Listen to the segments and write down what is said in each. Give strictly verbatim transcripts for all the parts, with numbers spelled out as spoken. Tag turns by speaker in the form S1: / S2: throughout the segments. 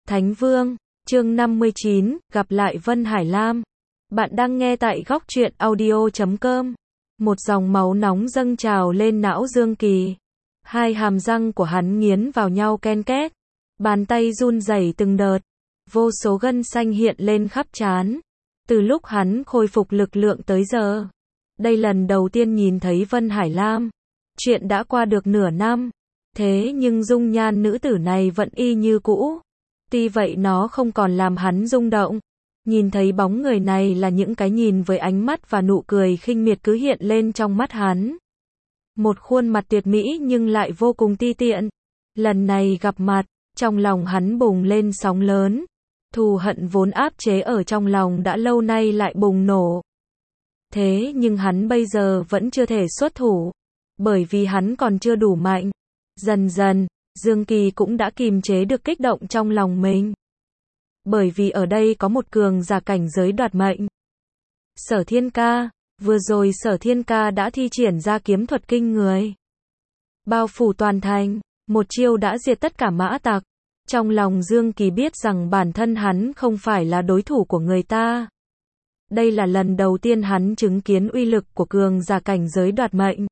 S1: Thánh Vương, chương năm mươi chín, gặp lại Vân Hải Lam. Bạn đang nghe tại góc truyện audio chấm com. Một dòng máu nóng dâng trào lên não Dương Kỳ. Hai hàm răng của hắn nghiến vào nhau ken két. Bàn tay run rẩy từng đợt. Vô số gân xanh hiện lên khắp trán. Từ lúc hắn khôi phục lực lượng tới giờ. Đây lần đầu tiên nhìn thấy Vân Hải Lam. Chuyện đã qua được nửa năm. Thế nhưng dung nhan nữ tử này vẫn y như cũ. Tuy vậy nó không còn làm hắn rung động. Nhìn thấy bóng người này là những cái nhìn với ánh mắt và nụ cười khinh miệt cứ hiện lên trong mắt hắn. Một khuôn mặt tuyệt mỹ nhưng lại vô cùng ti tiện. Lần này gặp mặt, trong lòng hắn bùng lên sóng lớn. Thù hận vốn áp chế ở trong lòng đã lâu nay lại bùng nổ. Thế nhưng hắn bây giờ vẫn chưa thể xuất thủ. Bởi vì hắn còn chưa đủ mạnh. Dần dần, Dương Kỳ cũng đã kìm chế được kích động trong lòng mình. Bởi vì ở đây có một cường giả cảnh giới đoạt mệnh. Sở Thiên Ca, vừa rồi Sở Thiên Ca đã thi triển ra kiếm thuật kinh người. Bao phủ toàn thành, một chiêu đã diệt tất cả mã tặc. Trong lòng Dương Kỳ biết rằng bản thân hắn không phải là đối thủ của người ta. Đây là lần đầu tiên hắn chứng kiến uy lực của cường giả cảnh giới đoạt mệnh.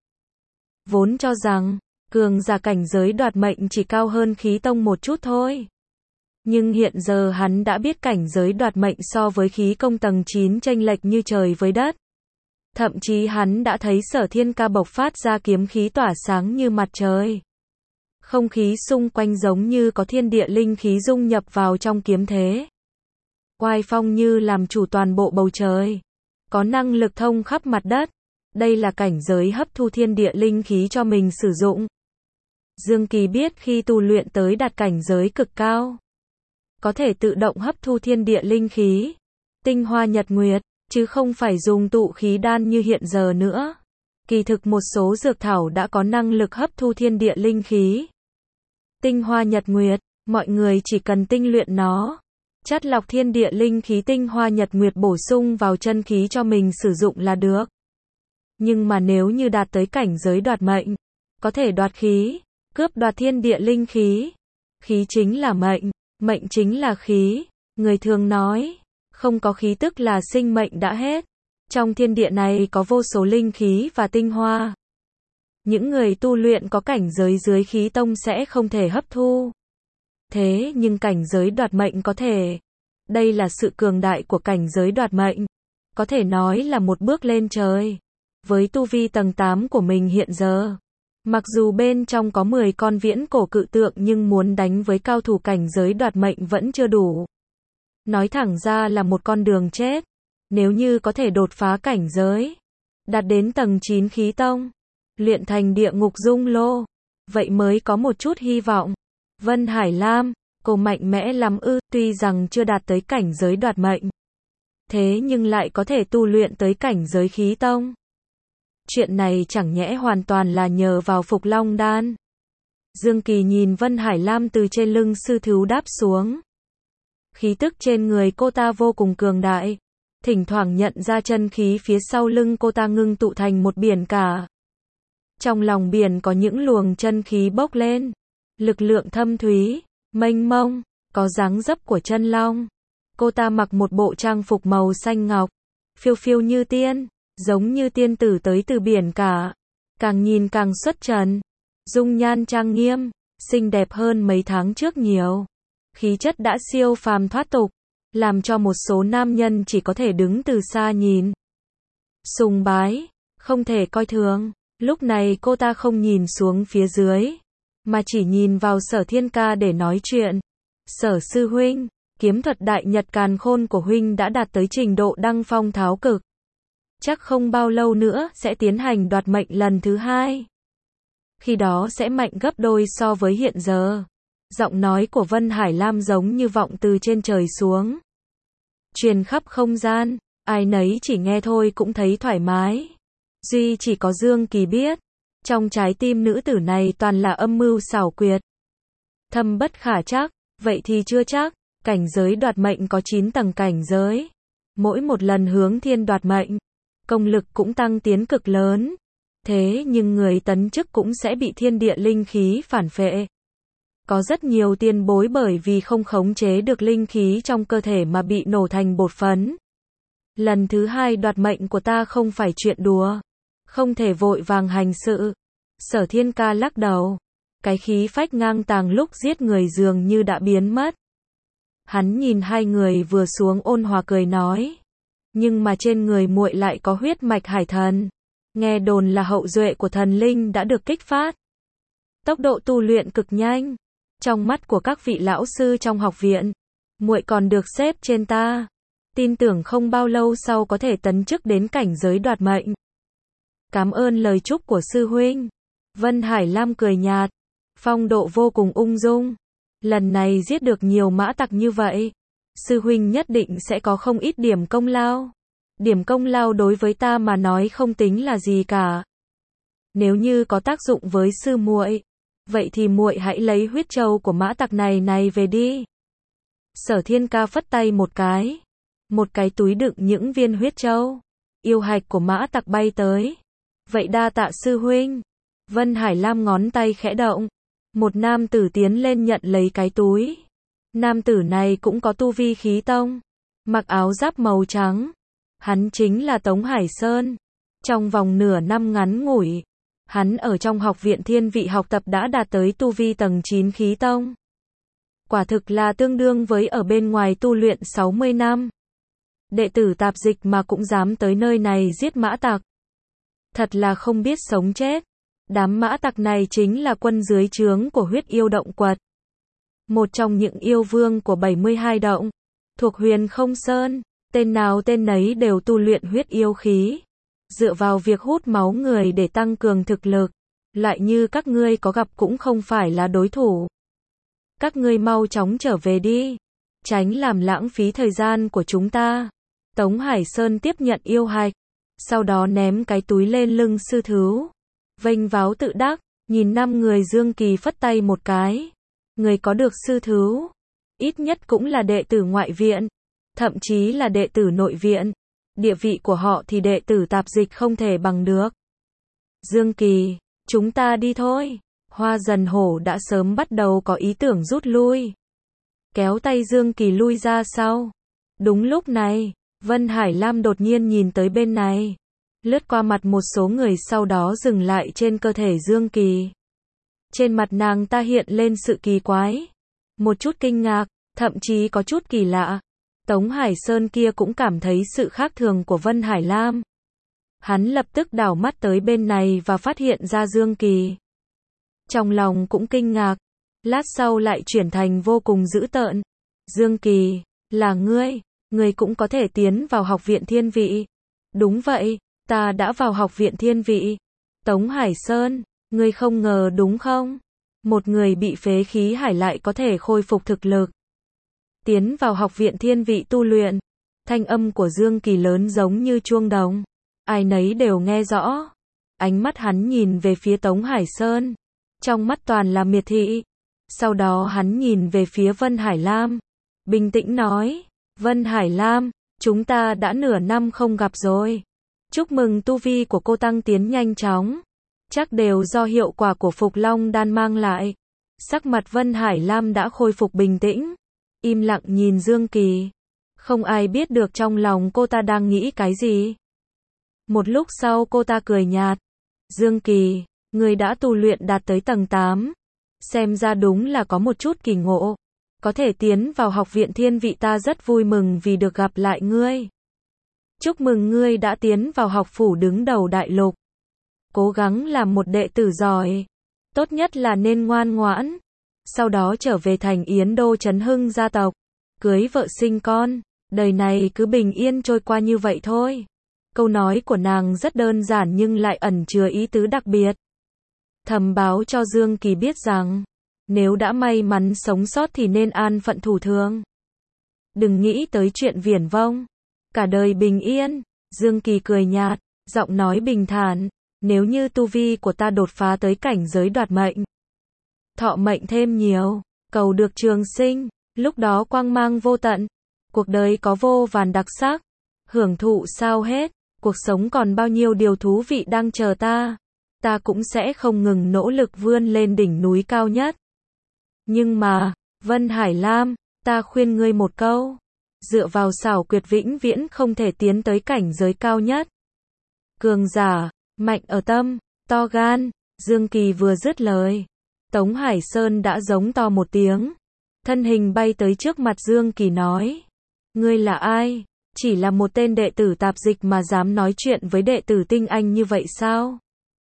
S1: Vốn cho rằng, cường giả cảnh giới đoạt mệnh chỉ cao hơn khí tông một chút thôi. Nhưng hiện giờ hắn đã biết cảnh giới đoạt mệnh so với khí công tầng chín chênh lệch như trời với đất. Thậm chí hắn đã thấy Sở Thiên Ca bộc phát ra kiếm khí tỏa sáng như mặt trời. Không khí xung quanh giống như có thiên địa linh khí dung nhập vào trong kiếm thế. Oai phong như làm chủ toàn bộ bầu trời. Có năng lực thông khắp mặt đất. Đây là cảnh giới hấp thu thiên địa linh khí cho mình sử dụng. Dương Kỳ biết khi tu luyện tới đạt cảnh giới cực cao, có thể tự động hấp thu thiên địa linh khí, tinh hoa nhật nguyệt, chứ không phải dùng tụ khí đan như hiện giờ nữa. Kỳ thực một số dược thảo đã có năng lực hấp thu thiên địa linh khí. Tinh hoa nhật nguyệt, mọi người chỉ cần tinh luyện nó, chất lọc thiên địa linh khí tinh hoa nhật nguyệt bổ sung vào chân khí cho mình sử dụng là được. Nhưng mà nếu như đạt tới cảnh giới đoạt mệnh, có thể đoạt khí, cướp đoạt thiên địa linh khí. Khí chính là mệnh, mệnh chính là khí. Người thường nói, không có khí tức là sinh mệnh đã hết. Trong thiên địa này có vô số linh khí và tinh hoa. Những người tu luyện có cảnh giới dưới khí tông sẽ không thể hấp thu. Thế nhưng cảnh giới đoạt mệnh có thể. Đây là sự cường đại của cảnh giới đoạt mệnh. Có thể nói là một bước lên trời. Với tu vi tầng tám của mình hiện giờ, mặc dù bên trong có mười con viễn cổ cự tượng nhưng muốn đánh với cao thủ cảnh giới đoạt mệnh vẫn chưa đủ. Nói thẳng ra là một con đường chết. Nếu như có thể đột phá cảnh giới, đạt đến tầng chín khí tông, luyện thành địa ngục dung lô, vậy mới có một chút hy vọng. Vân Hải Lam, cô mạnh mẽ lắm ư, tuy rằng chưa đạt tới cảnh giới đoạt mệnh, thế nhưng lại có thể tu luyện tới cảnh giới khí tông. Chuyện này chẳng nhẽ hoàn toàn là nhờ vào Phục Long Đan. Dương Kỳ nhìn Vân Hải Lam từ trên lưng sư thú đáp xuống. Khí tức trên người cô ta vô cùng cường đại. Thỉnh thoảng nhận ra chân khí phía sau lưng cô ta ngưng tụ thành một biển cả. Trong lòng biển có những luồng chân khí bốc lên. Lực lượng thâm thúy, mênh mông, có dáng dấp của chân long. Cô ta mặc một bộ trang phục màu xanh ngọc, phiêu phiêu như tiên. Giống như tiên tử tới từ biển cả. Càng nhìn càng xuất trần. Dung nhan trang nghiêm, xinh đẹp hơn mấy tháng trước nhiều. Khí chất đã siêu phàm thoát tục, làm cho một số nam nhân chỉ có thể đứng từ xa nhìn. Sùng bái, không thể coi thường. Lúc này cô ta không nhìn xuống phía dưới, mà chỉ nhìn vào Sở Thiên Ca để nói chuyện. Sở sư huynh, kiếm thuật đại nhật càn khôn của huynh đã đạt tới trình độ đăng phong tháo cực. Chắc không bao lâu nữa sẽ tiến hành đoạt mệnh lần thứ hai. Khi đó sẽ mạnh gấp đôi so với hiện giờ. Giọng nói của Vân Hải Lam giống như vọng từ trên trời xuống. Truyền khắp không gian, ai nấy chỉ nghe thôi cũng thấy thoải mái. Duy chỉ có Dương Kỳ biết, trong trái tim nữ tử này toàn là âm mưu xảo quyệt. Thâm bất khả trắc, vậy thì chưa chắc, cảnh giới đoạt mệnh có chín tầng cảnh giới. Mỗi một lần hướng thiên đoạt mệnh, công lực cũng tăng tiến cực lớn. Thế nhưng người tấn chức cũng sẽ bị thiên địa linh khí phản phệ. Có rất nhiều tiền bối bởi vì không khống chế được linh khí trong cơ thể mà bị nổ thành bột phấn. Lần thứ hai đoạt mệnh của ta không phải chuyện đùa. Không thể vội vàng hành sự. Sở Thiên Ca lắc đầu. Cái khí phách ngang tàng lúc giết người dường như đã biến mất. Hắn nhìn hai người vừa xuống ôn hòa cười nói. Nhưng mà trên người muội lại có huyết mạch hải thần. Nghe đồn là hậu duệ của thần linh đã được kích phát. Tốc độ tu luyện cực nhanh. Trong mắt của các vị lão sư trong học viện, muội còn được xếp trên ta. Tin tưởng không bao lâu sau có thể tấn chức đến cảnh giới đoạt mệnh. Cảm ơn lời chúc của sư huynh. Vân Hải Lam cười nhạt, phong độ vô cùng ung dung. Lần này giết được nhiều mã tặc như vậy, sư huynh nhất định sẽ có không ít điểm công lao. Điểm công lao đối với ta mà nói không tính là gì cả. Nếu như có tác dụng với sư muội, vậy thì muội hãy lấy huyết châu của mã tặc này này về đi. Sở Thiên Ca phất tay một cái, một cái túi đựng những viên huyết châu, yêu hạch của mã tặc bay tới. Vậy đa tạ sư huynh. Vân Hải Lam ngón tay khẽ động, một nam tử tiến lên nhận lấy cái túi. Nam tử này cũng có tu vi khí tông, mặc áo giáp màu trắng. Hắn chính là Tống Hải Sơn. Trong vòng nửa năm ngắn ngủi, hắn ở trong học viện thiên vị học tập đã đạt tới tu vi tầng chín khí tông. Quả thực là tương đương với ở bên ngoài tu luyện sáu mươi năm. Đệ tử tạp dịch mà cũng dám tới nơi này giết mã tặc. Thật là không biết sống chết. Đám mã tặc này chính là quân dưới trướng của huyết yêu động quật. Một trong những yêu vương của bảy mươi hai động, thuộc Huyền Không Sơn. Tên nào tên nấy đều tu luyện huyết yêu khí. Dựa vào việc hút máu người để tăng cường thực lực. Lại như các ngươi có gặp cũng không phải là đối thủ. Các ngươi mau chóng trở về đi. Tránh làm lãng phí thời gian của chúng ta. Tống Hải Sơn tiếp nhận yêu hạch. Sau đó ném cái túi lên lưng sư thứu. Vênh váo tự đắc, nhìn năm người Dương Kỳ phất tay một cái. Người có được sư thứu, ít nhất cũng là đệ tử ngoại viện. Thậm chí là đệ tử nội viện. Địa vị của họ thì đệ tử tạp dịch không thể bằng được. Dương Kỳ, chúng ta đi thôi. Hoa Dần Hổ đã sớm bắt đầu có ý tưởng rút lui. Kéo tay Dương Kỳ lui ra sau. Đúng lúc này, Vân Hải Lam đột nhiên nhìn tới bên này. Lướt qua mặt một số người sau đó dừng lại trên cơ thể Dương Kỳ. Trên mặt nàng ta hiện lên sự kỳ quái. Một chút kinh ngạc, thậm chí có chút kỳ lạ. Tống Hải Sơn kia cũng cảm thấy sự khác thường của Vân Hải Lam. Hắn lập tức đảo mắt tới bên này và phát hiện ra Dương Kỳ. Trong lòng cũng kinh ngạc. Lát sau lại chuyển thành vô cùng dữ tợn. Dương Kỳ, là ngươi, ngươi cũng có thể tiến vào học viện thiên vị. Đúng vậy, ta đã vào học viện thiên vị. Tống Hải Sơn, ngươi không ngờ đúng không? Một người bị phế khí hải lại có thể khôi phục thực lực. Tiến vào học viện thiên vị tu luyện. Thanh âm của Dương Kỳ lớn giống như chuông đồng. Ai nấy đều nghe rõ. Ánh mắt hắn nhìn về phía Tống Hải Sơn. Trong mắt toàn là miệt thị. Sau đó hắn nhìn về phía Vân Hải Lam. Bình tĩnh nói. Vân Hải Lam, chúng ta đã nửa năm không gặp rồi. Chúc mừng tu vi của cô tăng tiến nhanh chóng. Chắc đều do hiệu quả của Phục Long đan mang lại. Sắc mặt Vân Hải Lam đã khôi phục bình tĩnh. Im lặng nhìn Dương Kỳ. Không ai biết được trong lòng cô ta đang nghĩ cái gì. Một lúc sau cô ta cười nhạt. Dương Kỳ, người đã tu luyện đạt tới tầng tám. Xem ra đúng là có một chút kỳ ngộ. Có thể tiến vào học viện thiên vị ta rất vui mừng vì được gặp lại ngươi. Chúc mừng ngươi đã tiến vào học phủ đứng đầu đại lục. Cố gắng làm một đệ tử giỏi. Tốt nhất là nên ngoan ngoãn. Sau đó trở về thành Yến Đô Trấn Hưng gia tộc. Cưới vợ sinh con. Đời này cứ bình yên trôi qua như vậy thôi. Câu nói của nàng rất đơn giản nhưng lại ẩn chứa ý tứ đặc biệt. Thầm báo cho Dương Kỳ biết rằng, nếu đã may mắn sống sót thì nên an phận thủ thường. Đừng nghĩ tới chuyện viển vông. Cả đời bình yên. Dương Kỳ cười nhạt, giọng nói bình thản. Nếu như tu vi của ta đột phá tới cảnh giới đoạt mệnh, thọ mệnh thêm nhiều, cầu được trường sinh, lúc đó quang mang vô tận, cuộc đời có vô vàn đặc sắc, hưởng thụ sao hết, cuộc sống còn bao nhiêu điều thú vị đang chờ ta, ta cũng sẽ không ngừng nỗ lực vươn lên đỉnh núi cao nhất. Nhưng mà, Vân Hải Lam, ta khuyên ngươi một câu. Dựa vào xảo quyệt vĩnh viễn không thể tiến tới cảnh giới cao nhất. Cường giả, mạnh ở tâm, to gan. Dương Kỳ vừa dứt lời, Tống Hải Sơn đã giống to một tiếng. Thân hình bay tới trước mặt Dương Kỳ nói. Ngươi là ai? Chỉ là một tên đệ tử tạp dịch mà dám nói chuyện với đệ tử tinh anh như vậy sao?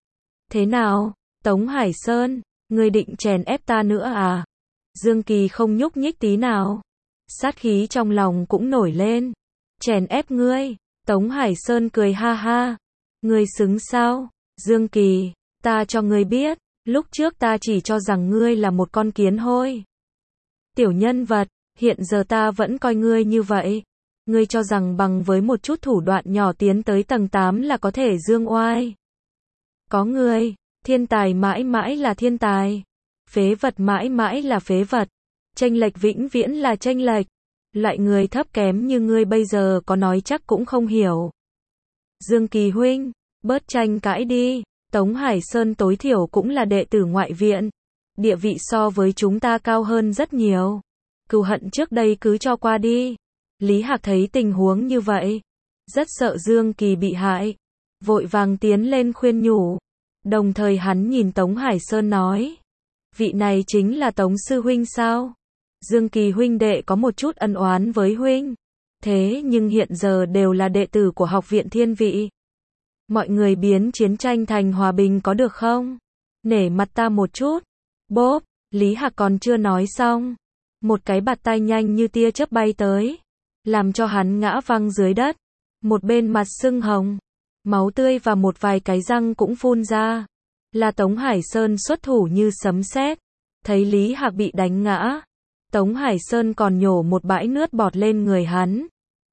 S1: Thế nào, Tống Hải Sơn, ngươi định chèn ép ta nữa à? Dương Kỳ không nhúc nhích tí nào. Sát khí trong lòng cũng nổi lên. Chèn ép ngươi? Tống Hải Sơn cười ha ha. Ngươi xứng sao? Dương Kỳ, ta cho ngươi biết, lúc trước ta chỉ cho rằng ngươi là một con kiến hôi. Tiểu nhân vật, hiện giờ ta vẫn coi ngươi như vậy. Ngươi cho rằng bằng với một chút thủ đoạn nhỏ tiến tới tầng tám là có thể dương oai. Có ngươi, thiên tài mãi mãi là thiên tài. Phế vật mãi mãi là phế vật. Chênh lệch vĩnh viễn là chênh lệch. Loại người thấp kém như ngươi bây giờ có nói chắc cũng không hiểu. Dương Kỳ huynh, bớt tranh cãi đi. Tống Hải Sơn tối thiểu cũng là đệ tử ngoại viện. Địa vị so với chúng ta cao hơn rất nhiều. Cừu hận trước đây cứ cho qua đi. Lý Hạc thấy tình huống như vậy, rất sợ Dương Kỳ bị hại. Vội vàng tiến lên khuyên nhủ. Đồng thời hắn nhìn Tống Hải Sơn nói. Vị này chính là Tống Sư Huynh sao? Dương Kỳ huynh đệ có một chút ân oán với huynh. Thế nhưng hiện giờ đều là đệ tử của học viện Thiên Vị. Mọi người biến chiến tranh thành hòa bình có được không? Nể mặt ta một chút. Bốp, Lý Hạc còn chưa nói xong. Một cái bạt tai nhanh như tia chớp bay tới. Làm cho hắn ngã văng dưới đất. Một bên mặt sưng hồng. Máu tươi và một vài cái răng cũng phun ra. Là Tống Hải Sơn xuất thủ như sấm sét. Thấy Lý Hạc bị đánh ngã. Tống Hải Sơn còn nhổ một bãi nước bọt lên người hắn.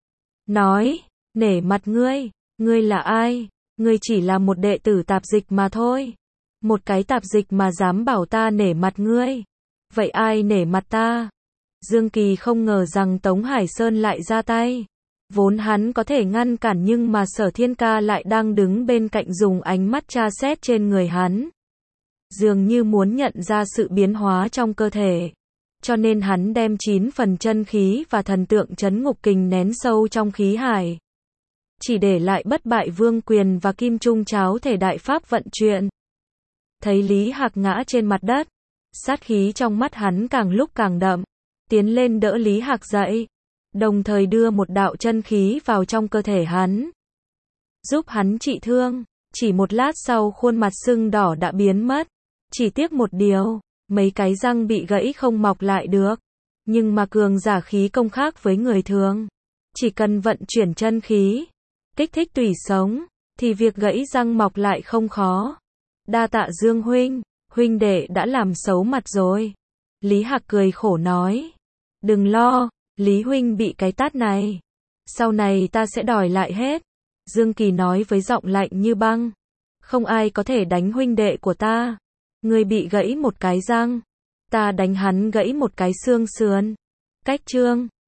S1: Nói, nể mặt ngươi, ngươi là ai? Ngươi chỉ là một đệ tử tạp dịch mà thôi. Một cái tạp dịch mà dám bảo ta nể mặt ngươi. Vậy ai nể mặt ta? Dương Kỳ không ngờ rằng Tống Hải Sơn lại ra tay. Vốn hắn có thể ngăn cản nhưng mà Sở Thiên Ca lại đang đứng bên cạnh dùng ánh mắt tra xét trên người hắn. Dường như muốn nhận ra sự biến hóa trong cơ thể. Cho nên hắn đem chín phần chân khí và thần tượng trấn ngục kình nén sâu trong khí hải. Chỉ để lại bất bại vương quyền và kim trung cháo thể đại pháp vận chuyển. Thấy Lý Hạc ngã trên mặt đất. Sát khí trong mắt hắn càng lúc càng đậm. Tiến lên đỡ Lý Hạc dậy. Đồng thời đưa một đạo chân khí vào trong cơ thể hắn. Giúp hắn trị thương. Chỉ một lát sau khuôn mặt sưng đỏ đã biến mất. Chỉ tiếc một điều. Mấy cái răng bị gãy không mọc lại được. Nhưng mà cường giả khí công khác với người thường. Chỉ cần vận chuyển chân khí. Kích thích tủy sống. Thì việc gãy răng mọc lại không khó. Đa tạ Dương huynh. Huynh đệ đã làm xấu mặt rồi. Lý Hạc cười khổ nói. Đừng lo. Lý huynh bị cái tát này. Sau này ta sẽ đòi lại hết. Dương Kỳ nói với giọng lạnh như băng. Không ai có thể đánh huynh đệ của ta. Người bị gãy một cái răng. Ta đánh hắn gãy một cái xương sườn. Cách chương.